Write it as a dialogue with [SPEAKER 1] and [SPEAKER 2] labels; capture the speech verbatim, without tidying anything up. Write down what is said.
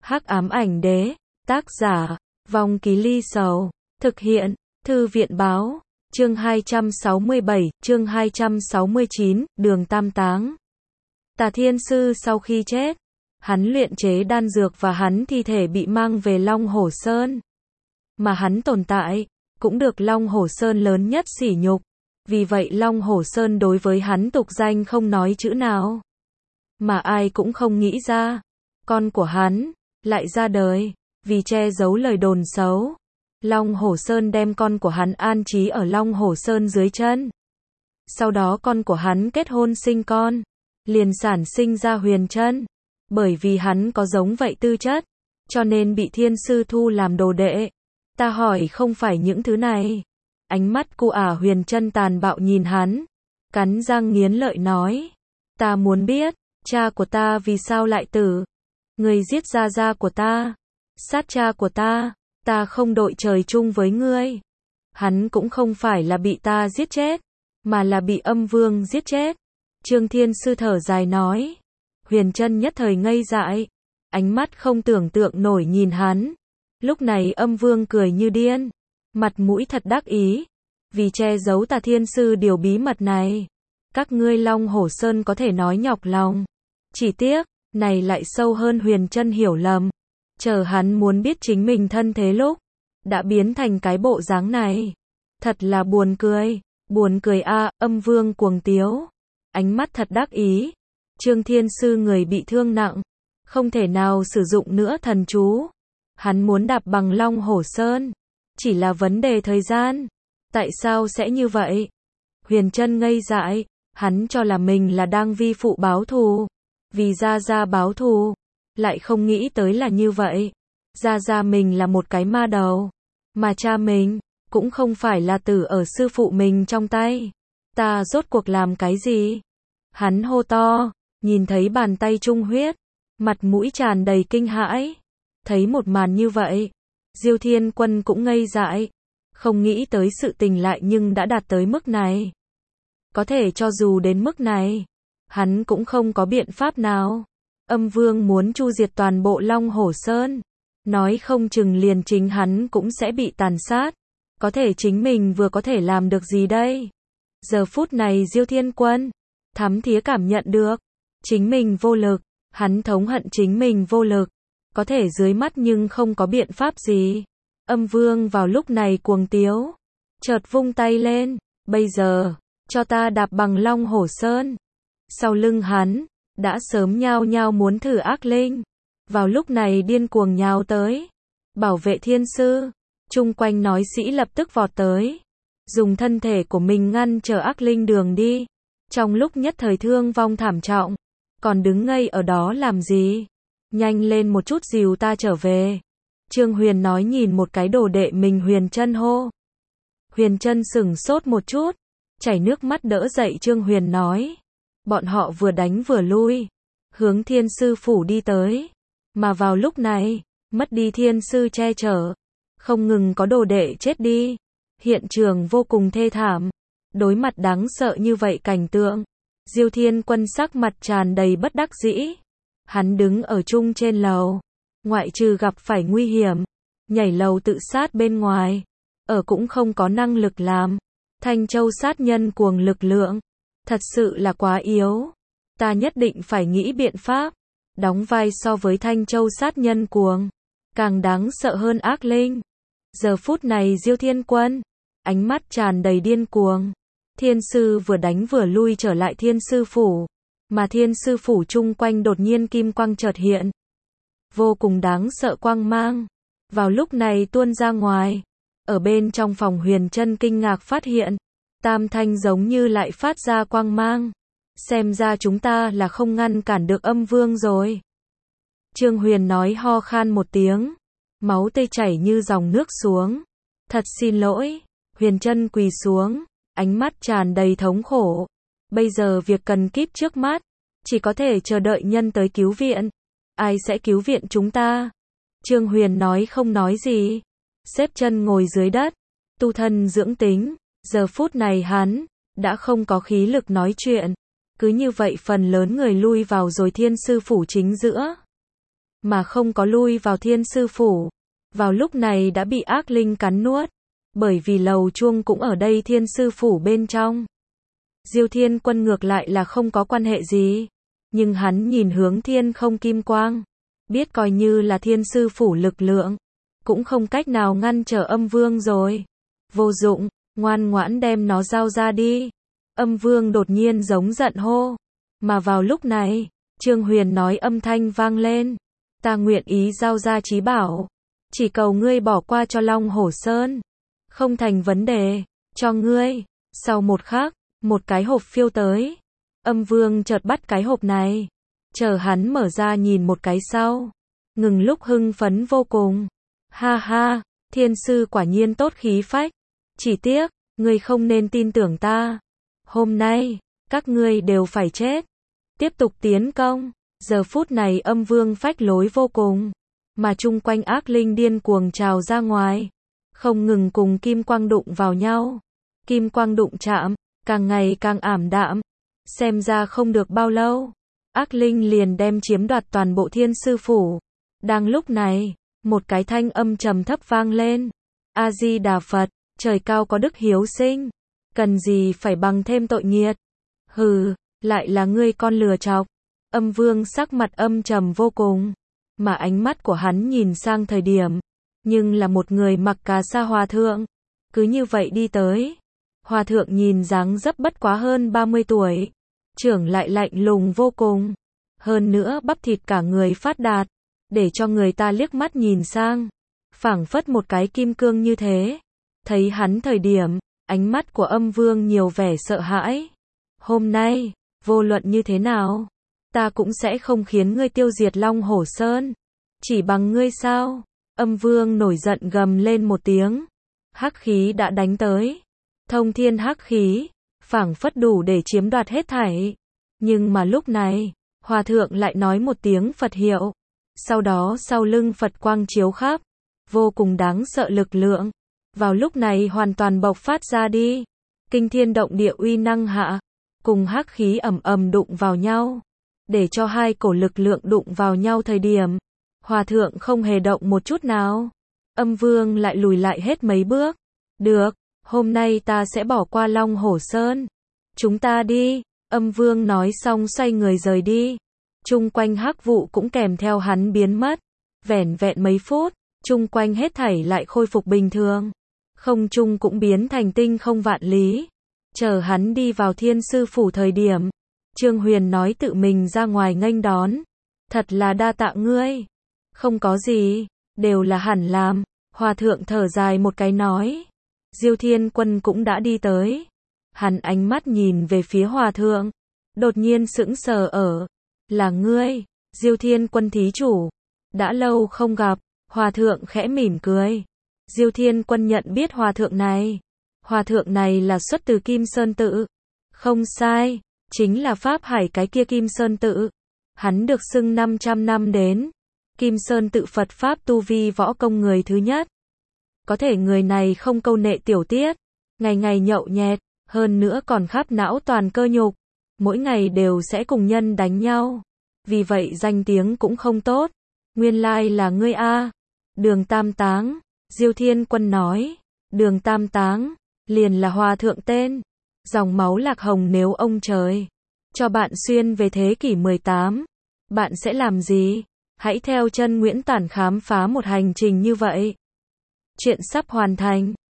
[SPEAKER 1] Hắc ám ảnh đế, tác giả, Vong Ký Ly Sầu, thực hiện, Thư viện báo, chương hai trăm sáu mươi bảy, chương hai trăm sáu mươi chín, Đường Tam Táng. Tà Thiên Sư sau khi chết, hắn luyện chế đan dược và hắn thi thể bị mang về Long Hổ Sơn. Mà hắn tồn tại, cũng được Long Hổ Sơn lớn nhất sỉ nhục. Vì vậy Long Hổ Sơn đối với hắn tục danh không nói chữ nào. Mà ai cũng không nghĩ ra, con của hắn lại ra đời, vì che giấu lời đồn xấu. Long Hổ Sơn đem con của hắn an trí ở Long Hổ Sơn dưới chân. Sau đó con của hắn kết hôn sinh con, liền sản sinh ra Huyền Trân. Bởi vì hắn có giống vậy tư chất, cho nên bị Thiên Sư thu làm đồ đệ. Ta hỏi không phải những thứ này. Ánh mắt cu ả Huyền Trân tàn bạo nhìn hắn, cắn răng nghiến lợi nói. Ta muốn biết, cha của ta vì sao lại tử? Người giết gia gia của ta, sát cha của ta, ta không đội trời chung với ngươi. Hắn cũng không phải là bị ta giết chết, mà là bị Âm Vương giết chết. Trương Thiên Sư thở dài nói. Huyền Trân nhất thời ngây dại, ánh mắt không tưởng tượng nổi nhìn hắn. Lúc này Âm Vương cười như điên, mặt mũi thật đắc ý, vì che giấu Tà Thiên Sư điều bí mật này. Các ngươi Long Hổ Sơn có thể nói nhọc lòng. Chỉ tiếc, này lại sâu hơn Huyền Trân hiểu lầm. Chờ hắn muốn biết chính mình thân thế lúc, đã biến thành cái bộ dáng này. Thật là buồn cười, buồn cười a. Âm Vương cuồng tiếu, ánh mắt thật đắc ý. Trương Thiên Sư người bị thương nặng, không thể nào sử dụng nữa thần chú. Hắn muốn đạp bằng Long Hổ Sơn, chỉ là vấn đề thời gian. Tại sao sẽ như vậy? Huyền Trân ngây dại, hắn cho là mình là đang vi phụ báo thù, vì gia gia báo thù, lại không nghĩ tới là như vậy. Gia gia mình là một cái ma đầu, mà cha mình cũng không phải là tử ở sư phụ mình trong tay. Ta rốt cuộc làm cái gì? Hắn hô to, nhìn thấy bàn tay trung huyết, mặt mũi tràn đầy kinh hãi. Thấy một màn như vậy, Diêu Thiên Quân cũng ngây dại, không nghĩ tới sự tình lại nhưng đã đạt tới mức này. Có thể cho dù đến mức này, hắn cũng không có biện pháp nào. Âm Vương muốn chu diệt toàn bộ Long Hổ Sơn, nói không chừng liền chính hắn cũng sẽ bị tàn sát. Có thể chính mình vừa có thể làm được gì đây? Giờ phút này Diêu Thiên Quân thấm thía cảm nhận được chính mình vô lực, hắn thống hận chính mình vô lực, có thể dưới mắt nhưng không có biện pháp gì. Âm Vương vào lúc này cuồng tiếu, chợt vung tay lên, bây giờ, cho ta đạp bằng Long Hổ Sơn. Sau lưng hắn, đã sớm nhao nhao muốn thử ác linh, vào lúc này điên cuồng nhào tới, bảo vệ Thiên Sư. Chung quanh nói sĩ lập tức vọt tới, dùng thân thể của mình ngăn trở ác linh đường đi. Trong lúc nhất thời thương vong thảm trọng, còn đứng ngây ở đó làm gì? Nhanh lên một chút dìu ta trở về. Trương Huyền nói nhìn một cái đồ đệ mình Huyền Trân hô. Huyền Trân sửng sốt một chút, chảy nước mắt đỡ dậy Trương Huyền nói. Bọn họ vừa đánh vừa lui, hướng Thiên Sư phủ đi tới. Mà vào lúc này, mất đi Thiên Sư che chở, không ngừng có đồ đệ chết đi. Hiện trường vô cùng thê thảm. Đối mặt đáng sợ như vậy cảnh tượng, Diêu Thiên Quân sắc mặt tràn đầy bất đắc dĩ. Hắn đứng ở chung trên lầu, ngoại trừ gặp phải nguy hiểm, nhảy lầu tự sát bên ngoài, ở cũng không có năng lực làm. Thanh Châu sát nhân cuồng lực lượng, thật sự là quá yếu. Ta nhất định phải nghĩ biện pháp, đóng vai so với Thanh Châu sát nhân cuồng, càng đáng sợ hơn ác linh. Giờ phút này Diêu Thiên Quân, ánh mắt tràn đầy điên cuồng. Thiên Sư vừa đánh vừa lui trở lại Thiên Sư phủ, mà Thiên Sư phủ chung quanh đột nhiên kim quang chợt hiện. Vô cùng đáng sợ quang mang, vào lúc này tuôn ra ngoài. Ở bên trong phòng Huyền Trân kinh ngạc phát hiện, tam thanh giống như lại phát ra quang mang. Xem ra chúng ta là không ngăn cản được Âm Vương rồi. Trương Huyền nói ho khan một tiếng, máu tươi chảy như dòng nước xuống. Thật xin lỗi. Huyền Trân quỳ xuống, ánh mắt tràn đầy thống khổ. Bây giờ việc cần kíp trước mắt, chỉ có thể chờ đợi nhân tới cứu viện. Ai sẽ cứu viện chúng ta? Trương Huyền nói không nói gì, xếp chân ngồi dưới đất, tu thân dưỡng tính. Giờ phút này hắn đã không có khí lực nói chuyện. Cứ như vậy phần lớn người lui vào rồi Thiên Sư phủ chính giữa. mà không có lui vào thiên sư phủ. Vào lúc này đã bị ác linh cắn nuốt, bởi vì lầu chuông cũng ở đây thiên sư phủ bên trong. Diêu Thiên Quân ngược lại là không có quan hệ gì, nhưng hắn nhìn hướng thiên không kim quang, biết coi như là thiên sư phủ lực lượng, cũng không cách nào ngăn trở âm vương rồi. Vô dụng, ngoan ngoãn đem nó giao ra đi. Âm vương đột nhiên giống giận hô. Mà vào lúc này, Trương Huyền nói âm thanh vang lên. Ta nguyện ý giao ra trí bảo. Chỉ cầu ngươi bỏ qua cho Long Hổ Sơn. Không thành vấn đề, cho ngươi. Sau một khắc, một cái hộp phiêu tới. Âm vương chợt bắt cái hộp này. Chờ hắn mở ra nhìn một cái sau. Ngừng lúc hưng phấn vô cùng. Ha ha, thiên sư quả nhiên tốt khí phách. Chỉ tiếc, ngươi không nên tin tưởng ta. Hôm nay, các ngươi đều phải chết. Tiếp tục tiến công. Giờ phút này âm vương phách lối vô cùng. Mà chung quanh ác linh điên cuồng trào ra ngoài. Không ngừng cùng kim quang đụng vào nhau. Kim quang đụng chạm, càng ngày càng ảm đạm. Xem ra không được bao lâu. Ác linh liền đem chiếm đoạt toàn bộ thiên sư phủ. Đang lúc này, một cái thanh âm trầm thấp vang lên. A-di-đà Phật, trời cao có đức hiếu sinh. Cần gì phải bằng thêm tội nghiệt. Hừ, lại là ngươi con lừa chọc. Âm vương sắc mặt âm trầm vô cùng. Mà ánh mắt của hắn nhìn sang thời điểm. Nhưng là một người mặc cà sa hòa thượng. Cứ như vậy đi tới. Hòa thượng nhìn dáng dấp bất quá hơn ba mươi tuổi. Trưởng lại lạnh lùng vô cùng. Hơn nữa bắp thịt cả người phát đạt. Để cho người ta liếc mắt nhìn sang. Phảng phất một cái kim cương như thế. Thấy hắn thời điểm, ánh mắt của âm vương nhiều vẻ sợ hãi. Hôm nay, vô luận như thế nào, ta cũng sẽ không khiến ngươi tiêu diệt Long Hổ Sơn. Chỉ bằng ngươi sao? Âm vương nổi giận gầm lên một tiếng. Hắc khí đã đánh tới. Thông thiên hắc khí, phảng phất đủ để chiếm đoạt hết thảy. Nhưng mà lúc này, hòa thượng lại nói một tiếng Phật hiệu. Sau đó sau lưng Phật quang chiếu khắp, vô cùng đáng sợ lực lượng. Vào lúc này hoàn toàn bộc phát ra đi. Kinh thiên động địa uy năng hạ, cùng hắc khí ầm ầm đụng vào nhau. Để cho hai cổ lực lượng đụng vào nhau thời điểm, hòa thượng không hề động một chút nào. Âm vương lại lùi lại hết mấy bước. Được, hôm nay ta sẽ bỏ qua Long Hổ Sơn. Chúng ta đi. Âm vương nói xong xoay người rời đi. Chung quanh hắc vụ cũng kèm theo hắn biến mất. Vẻn vẹn mấy phút, chung quanh hết thảy lại khôi phục bình thường. Không trung cũng biến thành tinh không vạn lý. Chờ hắn đi vào thiên sư phủ thời điểm, Trương Huyền nói tự mình ra ngoài nghênh đón. Thật là đa tạ ngươi. Không có gì, đều là hẳn làm. Hòa thượng thở dài một cái nói. Diêu Thiên Quân cũng đã đi tới. Hắn ánh mắt nhìn về phía hòa thượng. Đột nhiên sững sờ ở. Là ngươi, Diêu Thiên Quân thí chủ. Đã lâu không gặp. Hòa thượng khẽ mỉm cười. Diêu Thiên Quân nhận biết hòa thượng này. Hòa thượng này là xuất từ Kim Sơn Tự. Không sai, chính là Pháp Hải cái kia Kim Sơn Tự. Hắn được xưng năm trăm năm đến Kim Sơn Tự Phật Pháp tu vi võ công người thứ nhất. Có thể người này không câu nệ tiểu tiết, ngày ngày nhậu nhẹt, hơn nữa còn khắp não toàn cơ nhục. Mỗi ngày đều sẽ cùng nhân đánh nhau. Vì vậy danh tiếng cũng không tốt. Nguyên lai là ngươi a. Đường Tam Táng. Diêu Thiên Quân nói. Đường Tam Táng, liền là hòa thượng tên. Dòng máu lạc hồng nếu ông trời cho bạn xuyên về thế kỷ mười tám, bạn sẽ làm gì? Hãy theo chân Nguyễn Tản khám phá một hành trình như vậy. Chuyện sắp hoàn thành.